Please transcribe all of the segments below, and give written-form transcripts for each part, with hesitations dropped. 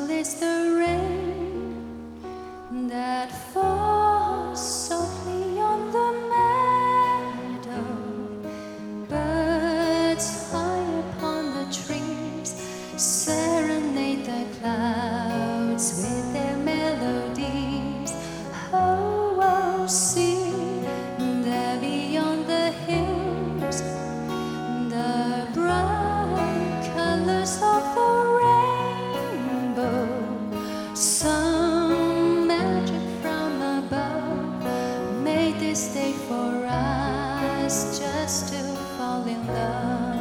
Gentle is the rain that falls softly on the meadow. Birds high upon the trees serenade the clouds with their melodies. Oh, oh, see there beyond the hills the bright colors of the rainbow. Some magic from above made this day for us just to fall in love.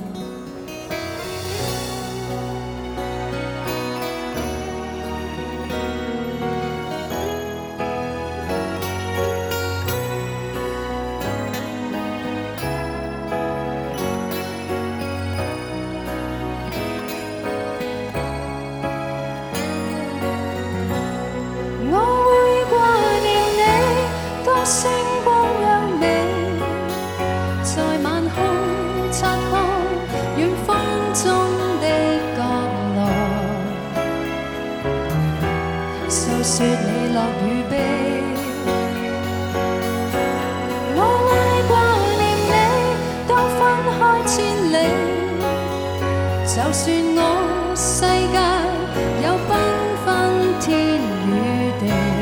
星光讓你在晚空察看遠方中的角落，訴說你樂與悲。我會掛念你，當分開千里，就算我世界有繽紛天與地。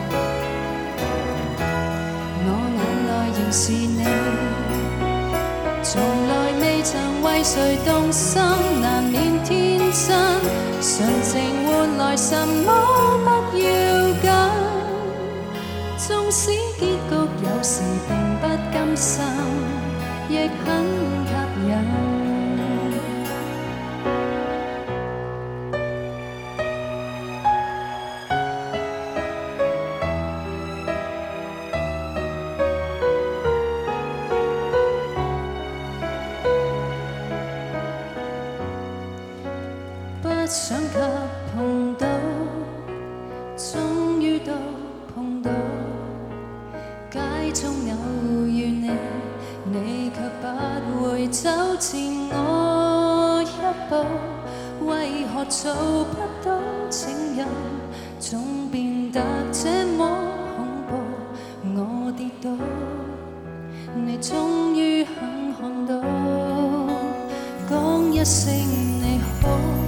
是你，從來未曾為誰動心，難免天真，純情換來什麼不要緊，縱使結局有時並不甘心，亦很吸引。想及碰到，終於都碰到，街中偶遇你，你卻不會走前我一步，為何做不到情人，總變得這麼恐怖？我跌倒，你終於肯看到，講一聲你好。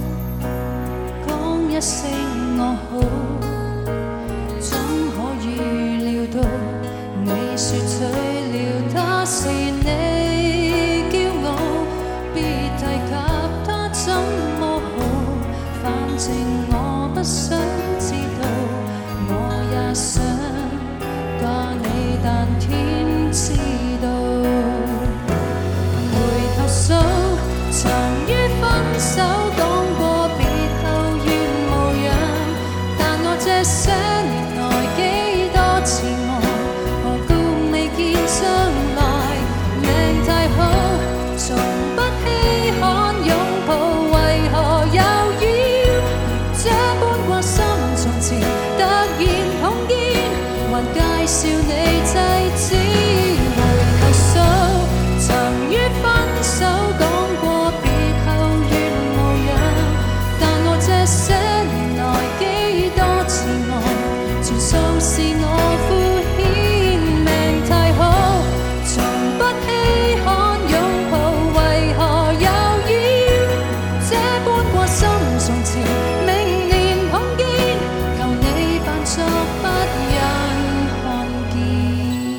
一聲我好，怎可預料到你說取了他是你驕傲，別提及他怎麼好，反正我不想知道，我也想嫁你，但天知道，回頭數曾於分手講過。這些年來幾多次愛，何故未見將來？命太好，從不稀罕擁抱，為何又要這般掛心？從前突然碰見，還介紹你妻子。回頭數曾於分手講過別後原無恙，但我這些年來幾多次愛，全數是我敷衍，命太好，從不稀罕擁抱，為何又要這般掛心？從前明年碰見，求你扮作不忍看見。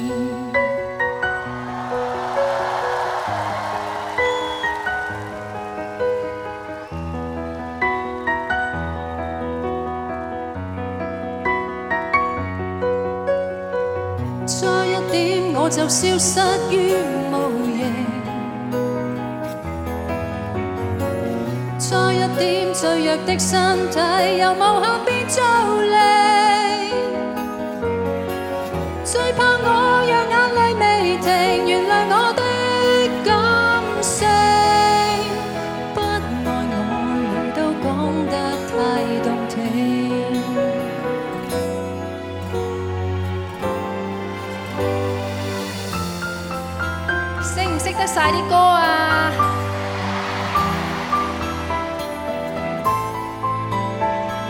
差一點我就消失於無形，差一點脆弱的身體由無限變做零，最怕我讓眼淚未停，原諒我的感性，不愛我你都講得太動聽。識唔識得晒啲歌啊？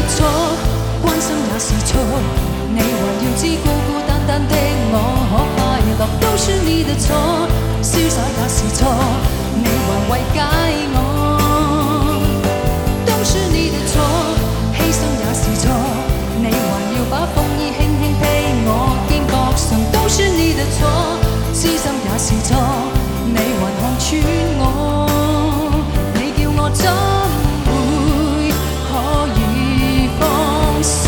錯，關心也是錯。你還要知孤孤單單的我可快樂，都算你的錯。瀟灑也是錯，你還為解我，都算你的錯。犧牲也是錯，你還要把風衣輕輕披我肩膊上，都算你的錯。痴心也是錯，你還看穿我，你叫我怎會可以放手？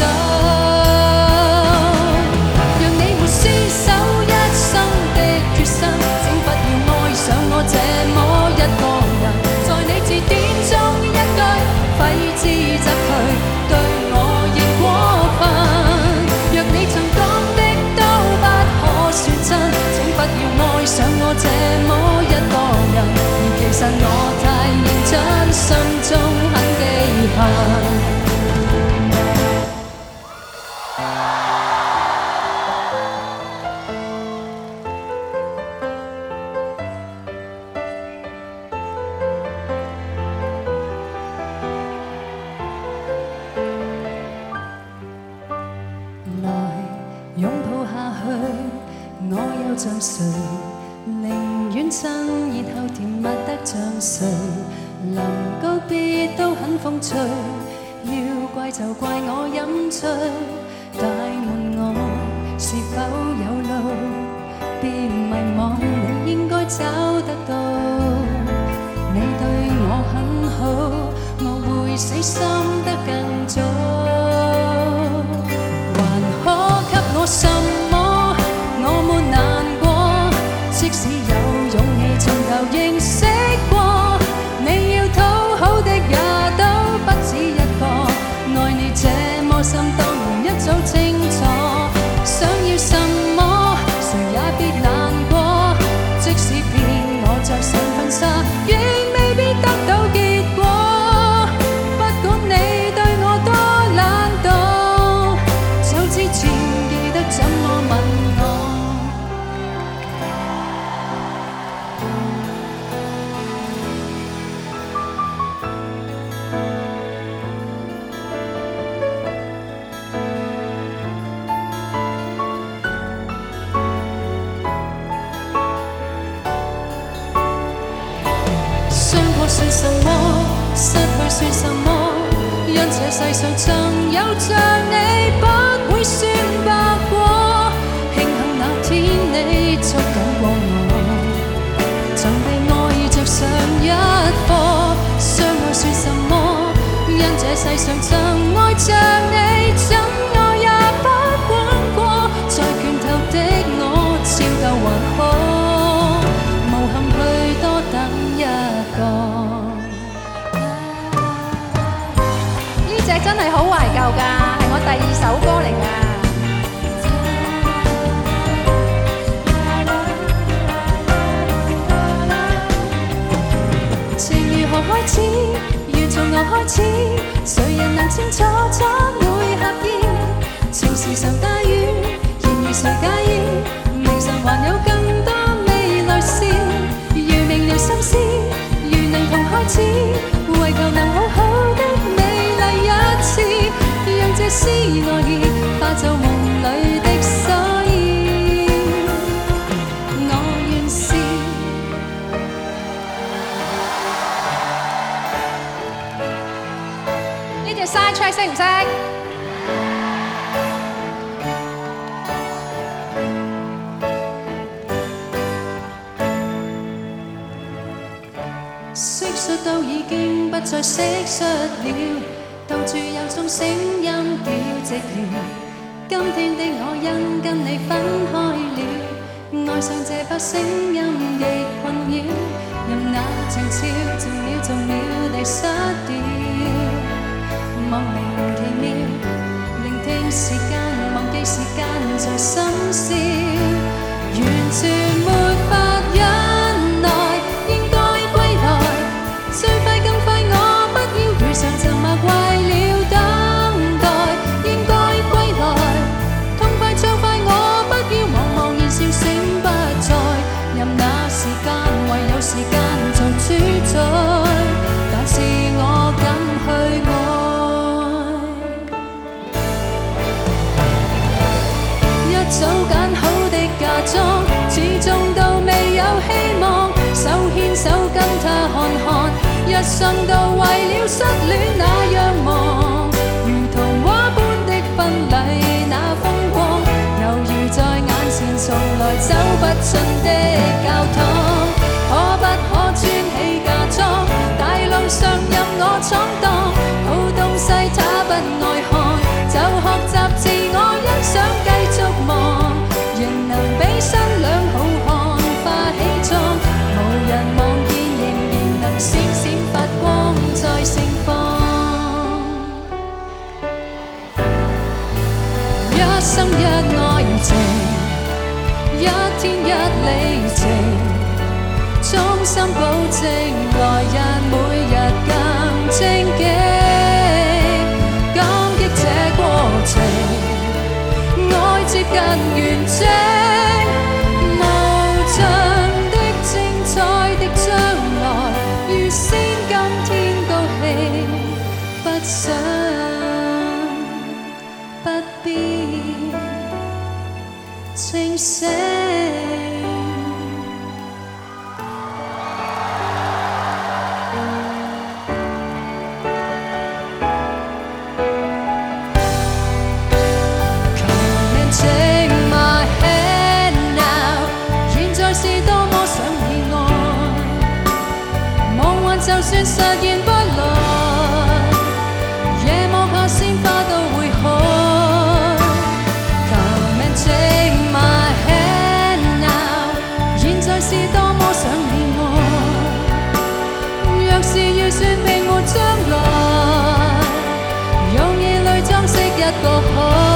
讓你沒廝守一生的決心，請不要愛上我這麼一個人。在你字典中一句揮之則去，對我亦過分。若你曾講的都不可算真，請不要愛上我這麼一個人。而其實我太認真，心中很記恨。擁抱下去，我又像誰？寧願親熱後甜蜜得像誰？臨告別都很風趣，要怪就怪我飲醉。大問我是否有路，別迷惘，你應該找得到。你對我很好，我會死心得更早。我什麼我沒難過，即使有勇氣從頭認識過，你要討好的也都不止一個，愛你這麼深當然一早清楚，想要什麼誰也別難過，即使騙我着上婚紗亦未必得到結果，不管你對我多懶惰，就之前怎麼問我？傷過算什麼？失去算什麼？因這世上曾有着你，不會算白過。慶幸那天你觸感過我，曾被愛着上一課。相愛算什麼？因這世上曾愛着你，怎愛也不枉過。在拳頭的我照舊還可，無憾去多等一個。呢隻真係好懷舊㗎，係我第2首歌嚟㗎。何開始？要從我開始，誰人能清楚怎會合意？情時常大雨，然而誰介意？明晨還有更多未來事，如明了心思，如能同開始，為求能好好的美麗一次，讓這絲愛意化做夢裏的所以，我願試。Side track 識唔識？蟋蟀都已經不再蟋蟀了，到處有種聲音叫寂寥。今天的我因跟你分開了，愛上這把聲音亦困擾，任那情潮逐秒逐秒地失掉。莫名其妙，聆聽時間，忘記時間在深宵，完全沒法忍耐，應該歸來，最快更快，我不要如常沉默壞了等待，應該歸來，痛快暢快，我不要茫茫然笑醒不再，任那時間唯有時間做主宰，但是我敢去愛。 上度為了失戀那樣忙，如童話般的婚禮那風光，猶如在眼前從來走不盡的教堂。可不可穿起嫁妝？大路上任我闖蕩，好東西他不愛看，就學習自我欣賞，繼續忙，仍能比新娘好看，化起妝，無人望見，仍然能閃閃發光，在盛放。一生一愛情，一天一里程，衷心保證來日每日更正經，感激這過程，愛接近完整，無盡的精彩的將來，預先今天高興，不想不必清醒。就算實現不來，夜幕下鮮花都會開。Come and take my hand now， 現在是多麼想你愛。若是預算並沒將來，用眼淚裝飾一個海。